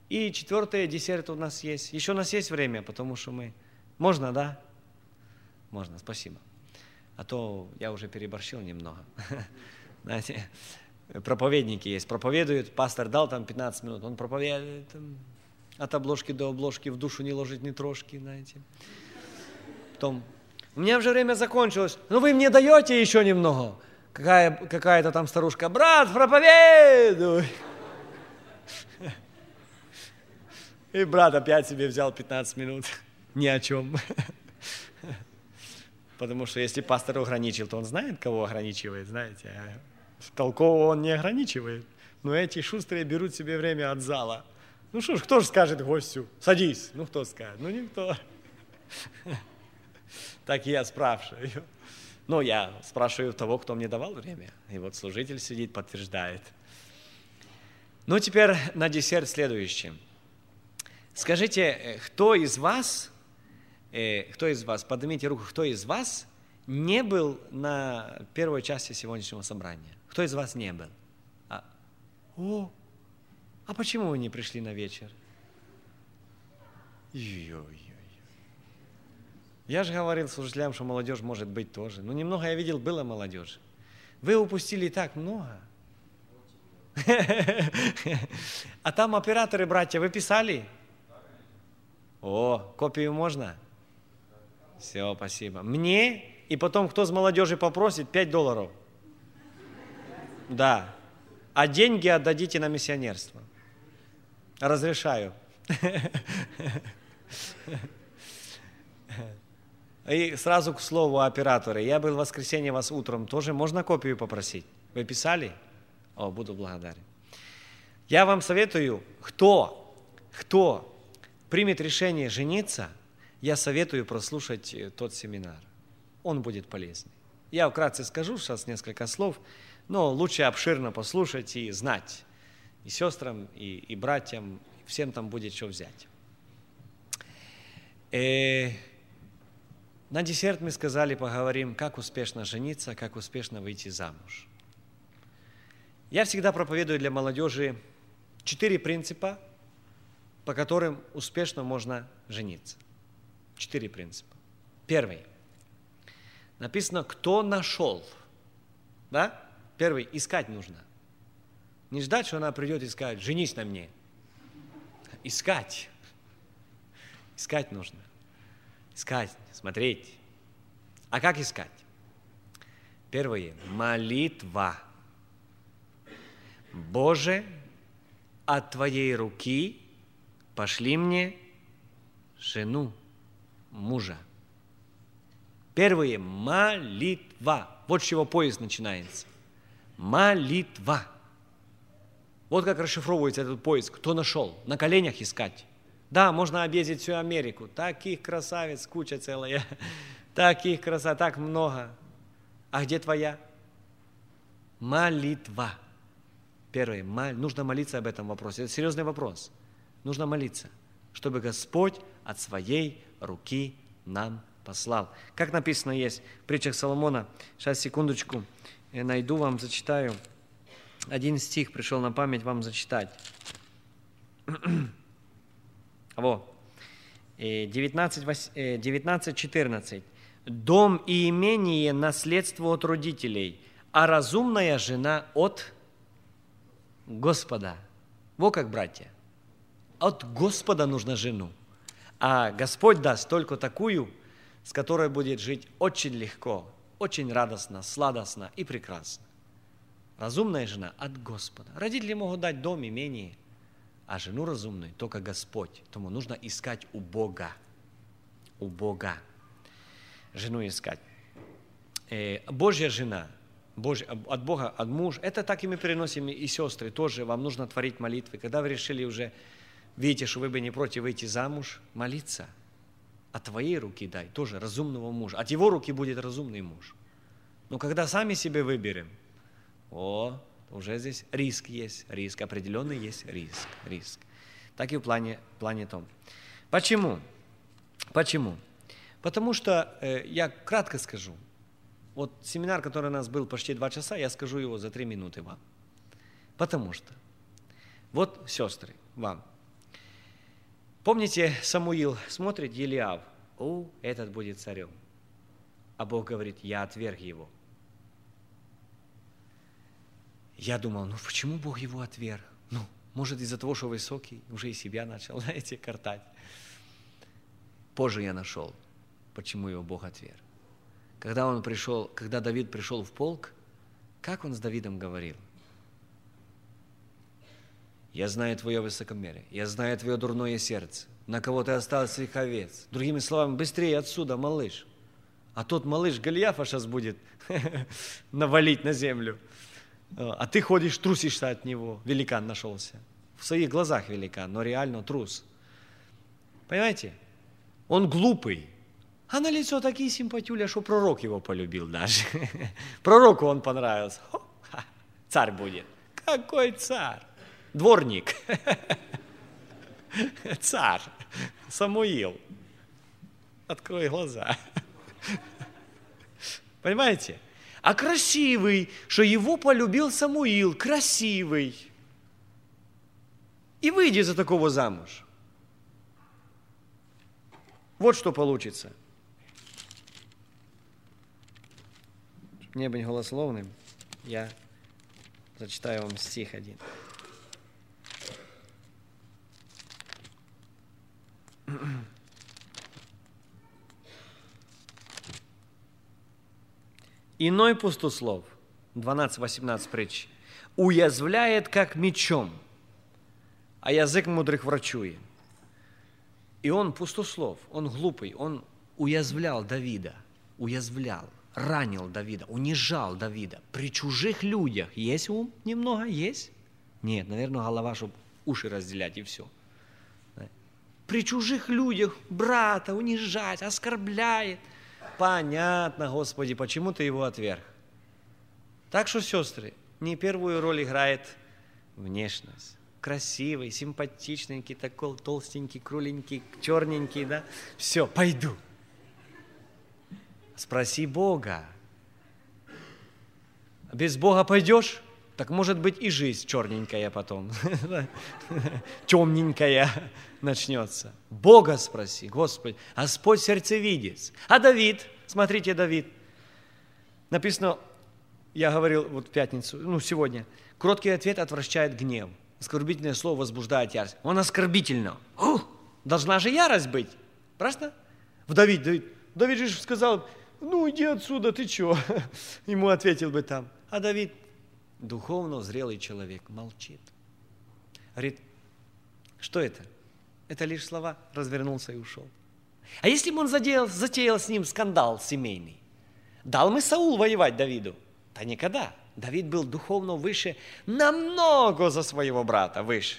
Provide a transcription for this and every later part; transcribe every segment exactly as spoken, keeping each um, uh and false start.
И четвертое, десерт у нас есть. Еще у нас есть время, потому что мы... Можно, да? Можно, спасибо. А то я уже переборщил немного. Знаете, проповедники есть, проповедуют, пастор дал там пятнадцать минут, он проповедует там, от обложки до обложки, в душу не ложить ни трошки, знаете. Потом, у меня уже время закончилось, но вы мне даете еще немного. Какая, какая-то там старушка, брат, проповедуй. И брат опять себе взял пятнадцать минут, ни о чем. Потому что если пастор ограничил, то он знает, кого ограничивает, знаете. А толкового он не ограничивает. Но эти шустрые берут себе время от зала. Ну что ж, кто же скажет гостю, садись? Ну кто скажет? Ну никто. Так и я спрашиваю. Ну я спрашиваю того, кто мне давал время. И вот служитель сидит, подтверждает. Ну теперь на десерт следующее. Скажите, кто из вас... Кто из вас, поднимите руку, кто из вас не был на первой части сегодняшнего собрания? Кто из вас не был? А, о, а почему вы не пришли на вечер? Ой-ой-ой. Я же говорил служителям, что молодежь может быть тоже. Ну, немного я видел, было молодежь. Вы упустили так много. А там операторы, братья, вы писали? О, копию можно? Все, спасибо. Мне, и потом кто с молодежи попросит, пять долларов. Да. А деньги отдадите на миссионерство. Разрешаю. И сразу к слову операторы. Я был в воскресенье вас утром. Тоже можно копию попросить? Вы писали? О, буду благодарен. Я вам советую, кто, кто примет решение жениться, я советую прослушать тот семинар. Он будет полезный. Я вкратце скажу сейчас несколько слов, но лучше обширно послушать и знать. И сестрам, и, и братьям, всем там будет что взять. Э, на десерт мы сказали, поговорим, как успешно жениться, как успешно выйти замуж. Я всегда проповедую для молодежи четыре принципа, по которым успешно можно жениться. Четыре принципа. Первый. Написано, кто нашел. Да? Первый. Искать нужно. Не ждать, что она придет и скажет, женись на мне. Искать. Искать нужно. Искать, смотреть. А как искать? Первое. Молитва. Боже, от Твоей руки пошли мне жену, мужа. Первое – молитва. Вот с чего поезд начинается. Молитва. Вот как расшифровывается этот поиск. Кто нашел? На коленях искать. Да, можно объездить всю Америку. Таких красавиц, куча целая. Таких красавиц, так много. А где твоя? Молитва. Первое. Нужно молиться об этом вопросе. Это серьезный вопрос. Нужно молиться, чтобы Господь от своей руки нам послал. Как написано есть в притчах Соломона, сейчас секундочку, я найду вам, зачитаю. Один стих пришел на память вам зачитать. Во, девятнадцать четырнадцать. Дом и имение – наследство от родителей, а разумная жена от Господа. Во как, братья. От Господа нужна жену. А Господь даст только такую, с которой будет жить очень легко, очень радостно, сладостно и прекрасно. Разумная жена от Господа. Родители могут дать дом, имение, а жену разумную только Господь. Тому нужно искать у Бога. У Бога. Жену искать. Божья жена, Божья, от Бога, от мужа, это так и мы переносим, и сестры тоже, вам нужно творить молитвы. Когда вы решили уже, видите, что вы бы не против выйти замуж, молиться. От твоей руки дай, тоже разумного мужа. От его руки будет разумный муж. Но когда сами себе выберем, о, уже здесь риск есть, риск, определенный есть риск, риск. Так и в плане, в плане том. Почему? Почему? Потому что, э, я кратко скажу, вот семинар, который у нас был почти два часа, я скажу его за три минуты вам. Потому что, вот, сестры, вам, Помните, Самуил смотрит, Елиав, о, этот будет царем. А Бог говорит, я отверг его. Я думал, ну почему Бог его отверг? Ну, может, из-за того, что высокий, уже и себя начал, знаете, картать. Позже я нашел, почему его Бог отверг. Когда он пришел, когда Давид пришел в полк, как он с Давидом говорил? Я знаю твое высокомерие, я знаю твое дурное сердце, на кого ты оставил своих овец. Другими словами, быстрее отсюда, малыш. А тот малыш Голиафа сейчас будет навалить на землю. А ты ходишь, трусишься от него. Великан нашелся. В своих глазах великан, но реально трус. Понимаете? Он глупый. А на лицо такие симпатюля, что пророк его полюбил даже. Пророку он понравился. Хо, царь будет. Какой царь? Дворник. Царь. Самуил. Открой глаза. Понимаете? А красивый, что его полюбил Самуил, красивый. И выйди за такого замуж. Вот что получится. Не быть голословным, я зачитаю вам стих один. Иной пустослов, двенадцать-восемнадцать притч, уязвляет, как мечом, а язык мудрых врачует. И он пустослов, он глупый, он уязвлял Давида, уязвлял, ранил Давида, унижал Давида. При чужих людях есть ум немного? Есть? Нет, наверное, голова, чтобы уши разделять и все. При чужих людях брата унижать, оскорбляет. Понятно, Господи, почему ты его отверг. Так что, сестры, не первую роль играет внешность. Красивый, симпатичненький, такой толстенький, кругленький, черненький, да? Все, пойду. Спроси Бога. Без Бога пойдешь? Так может быть и жизнь черненькая потом, темненькая начнется. Бога спроси, Господи, Господь сердцевидец. А Давид, смотрите, Давид, написано, я говорил вот в пятницу, ну сегодня, кроткий ответ отвращает гнев, оскорбительное слово возбуждает ярость. Он оскорбительно. Ух, должна же ярость быть, правда? В Давид, Давид, Давид же сказал, ну иди отсюда, ты чего? Ему ответил бы там. А Давид, духовно зрелый человек, молчит. Говорит, что это? Это лишь слова, развернулся и ушел. А если бы он затеял, затеял с ним скандал семейный? Дал мы Саул воевать Давиду? Да никогда. Давид был духовно выше, намного за своего брата выше.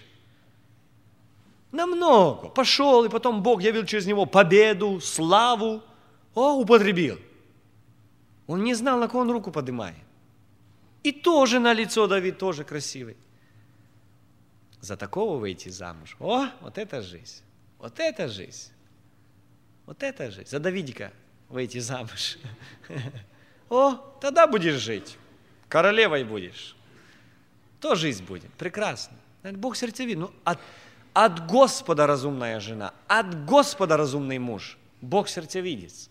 Намного. Пошел, и потом Бог явил через него победу, славу. О, употребил. Он не знал, на кого он руку поднимает. И тоже на лицо Давид, тоже красивый. За такого выйти замуж. О, вот это жизнь. Вот это жизнь. Вот это жизнь. За Давидика выйти замуж. О, тогда будешь жить. Королевой будешь. То жизнь будет. Прекрасно. Бог сердцевит. Ну, от, от Господа разумная жена. От Господа разумный муж. Бог сердцевидец.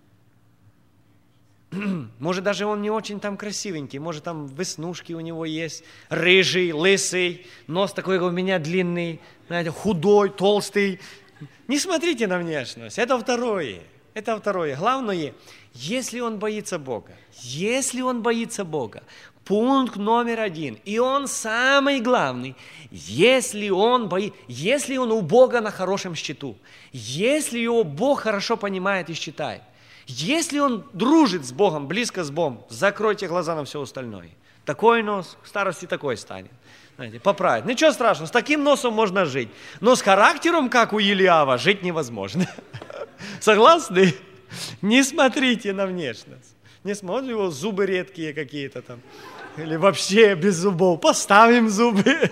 Может, даже он не очень там красивенький, может, там веснушки у него есть, рыжий, лысый, нос такой, как у меня, длинный, знаете, худой, толстый. Не смотрите на внешность, это второе, это второе. Главное, если он боится Бога, если он боится Бога, пункт номер один, и он самый главный, если он, бои, если он у Бога на хорошем счету, если его Бог хорошо понимает и считает, если он дружит с Богом, близко с Богом, закройте глаза на все остальное. Такой нос, к старости такой станет. Знаете, поправить. Ничего страшного, с таким носом можно жить. Но с характером, как у Елиава, жить невозможно. Согласны? Не смотрите на внешность. Не смотрите, его зубы редкие какие-то там. Или вообще без зубов. Поставим зубы.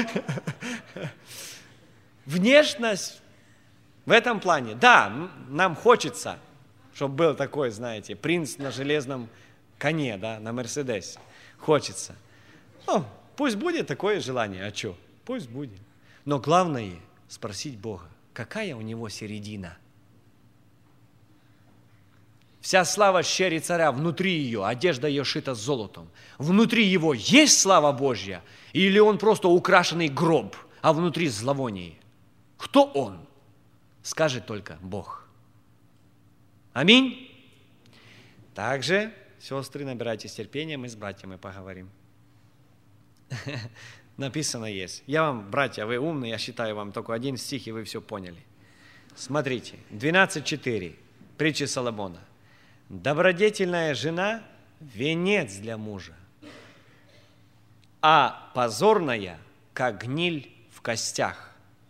Внешность в этом плане. Да, нам хочется, чтобы был такой, знаете, принц на железном коне, да, на Мерседесе. Хочется. Ну, пусть будет такое желание, а что? Пусть будет. Но главное спросить Бога. какая у него середина. Вся слава щери царя внутри ее, одежда ее шита золотом. Внутри его есть слава Божья, или он просто украшенный гроб, а внутри зловоние? Кто он? Скажет только Бог. Аминь. Также, сестры, набирайтесь терпения, мы с братьями поговорим. Написано есть. Я вам, братья, вы умные, я считаю вам только один стих, и вы все поняли. Смотрите, двенадцать четыре, притча Соломона. Добродетельная жена – венец для мужа, а позорная, как гниль в костях.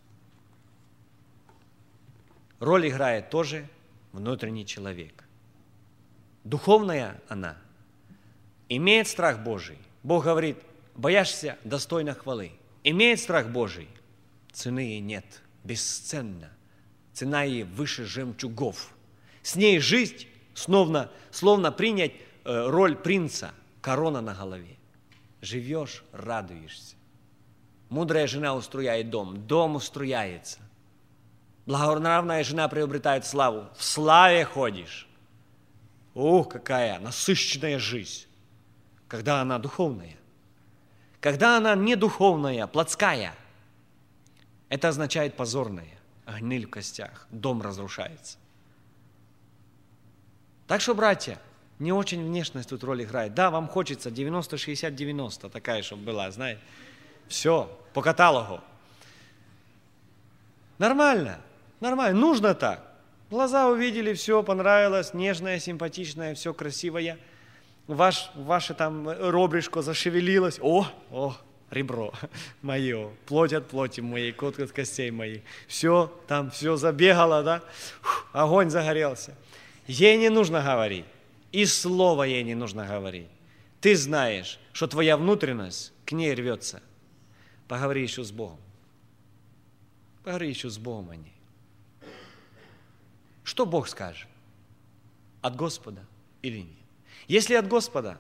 Роль играет тоже внутренний человек. Духовная она имеет страх Божий. Бог говорит, бояшься достойно хвалы. Имеет страх Божий, цены ей нет, бесценна. Цена ей выше жемчугов. С ней жизнь, словно, словно принять э, роль принца, корона на голове. Живешь, радуешься. Мудрая жена устрояет дом, дом устрояется. Благонравная жена приобретает славу, в славе ходишь. Ух, какая насыщенная жизнь, когда она духовная. Когда она не духовная, плотская, это означает позорная, гниль в костях, дом разрушается. Так что, братья, не очень внешность тут роль играет. Да, вам хочется девяносто шестьдесят девяносто, такая, чтобы была, знаете. Все, по каталогу. Нормально, нормально, нужно так. Глаза увидели, все понравилось, нежное, симпатичное, все красивое. Ваш, ваше там ребрышко зашевелилось. О, о, ребро мое, плоть от плоти моей, кот от костей моих. Все, там все забегало, да? Фух, огонь загорелся. Ей не нужно говорить, и слова ей не нужно говорить. Ты знаешь, что твоя внутренность к ней рвется. Поговори еще с Богом. Поговори еще с Богом о ней. Что Бог скажет? От Господа или нет? Если от Господа,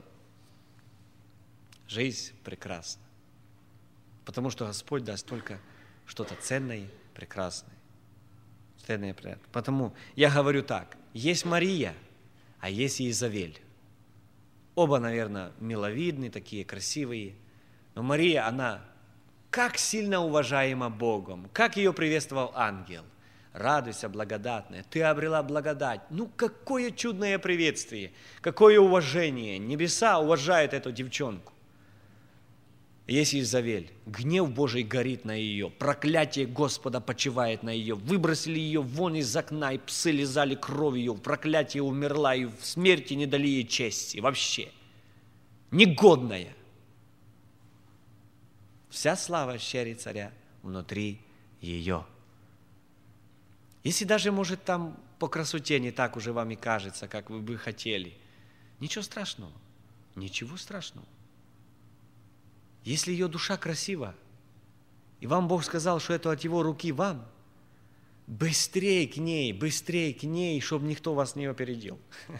жизнь прекрасна. Потому что Господь даст только что-то ценное, прекрасное. Ценное, приятное. Потому я говорю так. Есть Мария, а есть Иезавель. Оба, наверное, миловидные, такие красивые. Но Мария, она как сильно уважаема Богом, как ее приветствовал ангел. Радуйся, благодатная, ты обрела благодать. Ну, какое чудное приветствие, какое уважение. Небеса уважают эту девчонку. Есть Иезавель, гнев Божий горит на ее, проклятие Господа почивает на ее. Выбросили ее вон из окна, и псы лизали кровью, в проклятие умерла, и в смерти не дали ей чести. Вообще, негодная. Вся слава щери царя внутри ее. Если даже, может, там по красоте не так уже вам и кажется, как вы бы хотели, ничего страшного, ничего страшного. Если ее душа красива, и вам Бог сказал, что это от Его руки вам, быстрее к ней, быстрее к ней, чтобы никто вас не опередил.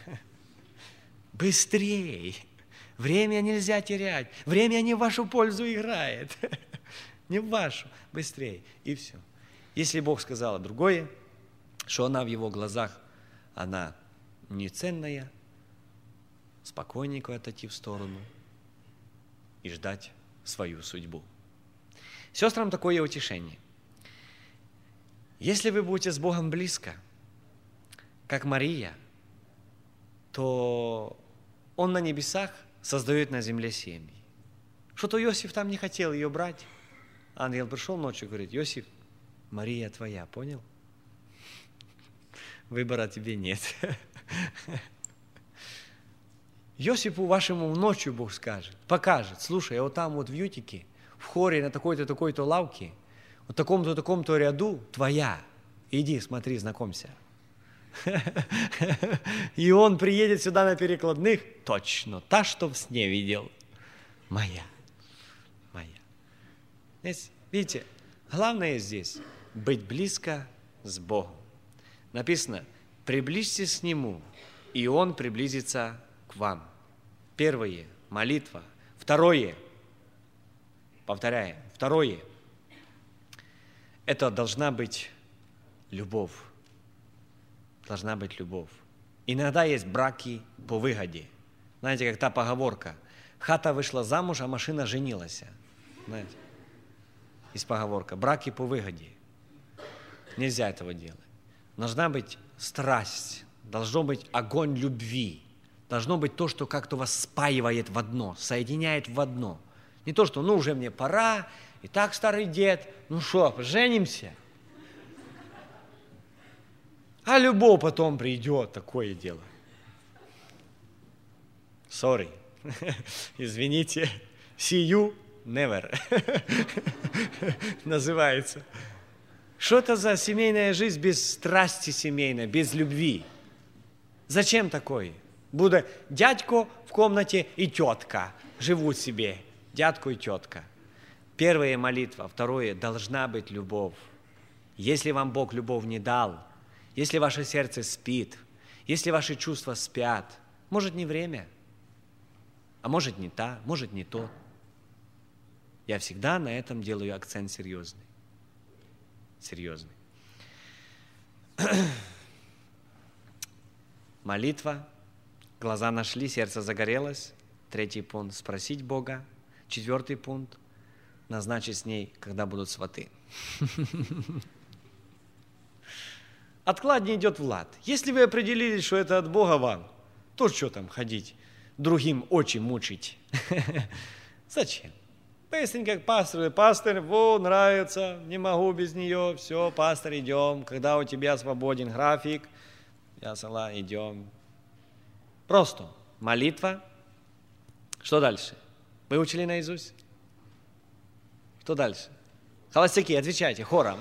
Быстрее. Время нельзя терять. Время не в вашу пользу играет. Не в вашу. Быстрее. И все. Если Бог сказал другое, что она в Его глазах, она неценная, спокойненько отойти в сторону и ждать свою судьбу. Сестрам такое утешение. Если вы будете с Богом близко, как Мария, то Он на небесах создает на земле семьи. Что-то Иосиф там не хотел ее брать. Ангел пришел ночью и говорит: Иосиф, Мария твоя, понял? Выбора тебе нет. Иосифу вашему ночью Бог скажет, покажет: слушай, вот там вот в Ютике, в хоре на такой-то, такой-то лавке, вот таком-то, таком-то ряду твоя. Иди, смотри, знакомься. И он приедет сюда на перекладных, точно, та, что в сне видел, моя, моя. Здесь, видите, главное здесь быть близко с Богом. Написано: приблизьтесь к Нему, и Он приблизится к вам. Первое – молитва. Второе, повторяем, второе – это должна быть любовь. Должна быть любовь. Иногда есть браки по выгоде. Знаете, как та поговорка. Хата вышла замуж, а машина женилась. Знаете, есть поговорка. Браки по выгоде. Нельзя этого делать. Должна быть страсть. Должно быть огонь любви. Должно быть то, что как-то вас спаивает в одно, соединяет в одно. Не то, что ну уже мне пора, и так старый дед, ну что, женимся. А любовь потом придет, такое дело. Sorry. Извините. See you never. Называется. Что это за семейная жизнь без страсти семейной, без любви? Зачем такое? Будет дядько в комнате и тетка живут себе. Дядько и тетка. Первая молитва, второе, должна быть любовь. Если вам Бог любовь не дал, если ваше сердце спит, если ваши чувства спят, может, не время, а может, не та, может, не то. Я всегда на этом делаю акцент серьезный. Серьезный. Молитва, глаза нашли, сердце загорелось. Третий пункт – спросить Бога. Четвертый пункт – назначить с ней, когда будут сваты. Откладнее идет Влад. Если вы определились, что это от Бога вам, то что там ходить, другим очи мучить? Зачем? Быстренько к пастору. Пастор, во, нравится, не могу без нее. Все, пастор, идем. Когда у тебя свободен график, я сала, идем. Просто молитва. Что дальше? Выучили наизусть? Что дальше? Холостяки, отвечайте хором.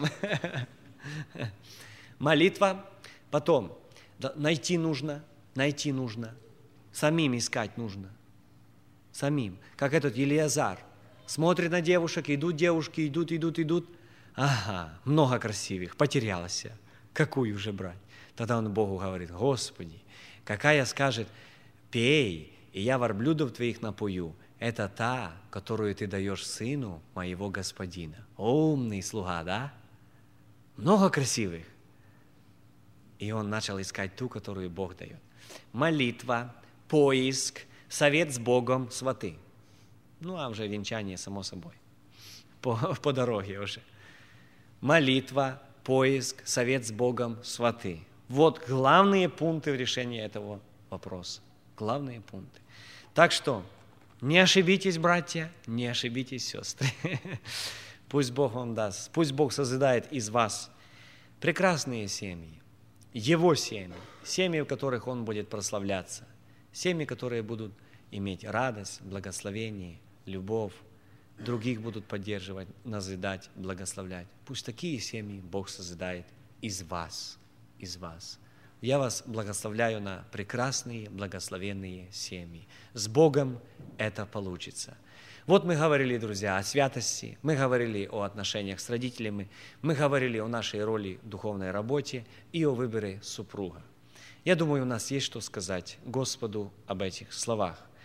Молитва. Потом найти нужно, найти нужно. Самим искать нужно. Самим. Как этот Елиазар. Смотрит на девушек, идут девушки, идут, идут, идут. Ага, много красивых, потерялась. Какую же брать? Тогда он Богу говорит: Господи, какая скажет, пей, и я верблюдов твоих напою. Это та, которую ты даешь сыну моего господина. Умный слуга, да? Много красивых. И он начал искать ту, которую Бог дает. Молитва, поиск, совет с Богом, сваты. Ну, а уже венчание, само собой. По, по дороге уже. Молитва, поиск, совет с Богом, сваты. Вот главные пункты в решении этого вопроса. Главные пункты. Так что, не ошибитесь, братья, не ошибитесь, сестры. Пусть Бог вам даст, пусть Бог созидает из вас прекрасные семьи, Его семьи, семьи, в которых Он будет прославляться, семьи, которые будут иметь радость, благословение, любовь, других будут поддерживать, назидать, благословлять. Пусть такие семьи Бог созидает из вас, из вас. Я вас благословляю на прекрасные, благословенные семьи. С Богом это получится. Вот мы говорили, друзья, о святости, мы говорили о отношениях с родителями, мы говорили о нашей роли в духовной работе и о выборе супруга. Я думаю, у нас есть что сказать Господу об этих словах.